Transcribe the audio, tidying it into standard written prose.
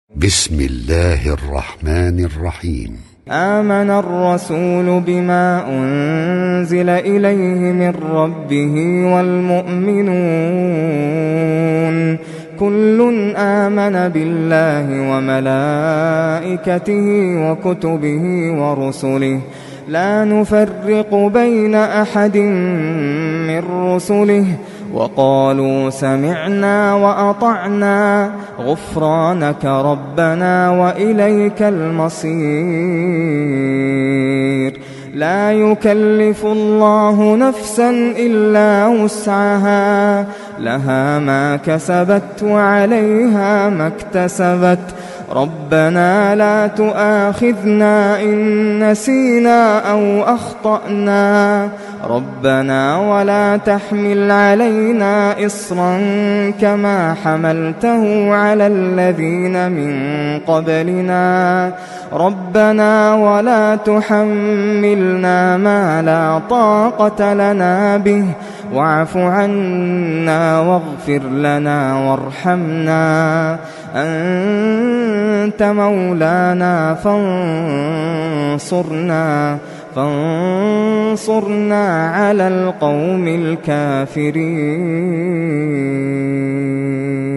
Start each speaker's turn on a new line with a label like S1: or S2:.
S1: بسم الله الرحمن الرحيم.
S2: آمن الرسول بما أنزل إليه من ربه والمؤمنون كل آمن بالله وملائكته وكتبه ورسله لا نفرق بين أحد من رسله وقالوا سمعنا وأطعنا غفرانك ربنا وإليك المصير. لا يكلف الله نفسا إلا وسعها لها ما كسبت وعليها ما اكتسبت ربنا لا تؤاخذنا إن نسينا أو أخطأنا ربنا ولا تحمل علينا إصرا كما حملته على الذين من قبلنا ربنا ولا تحملنا ما لا طاقة لنا به واعف عنا واغفر لنا وارحمنا أنت مولانا فانصرنا على القوم الكافرين.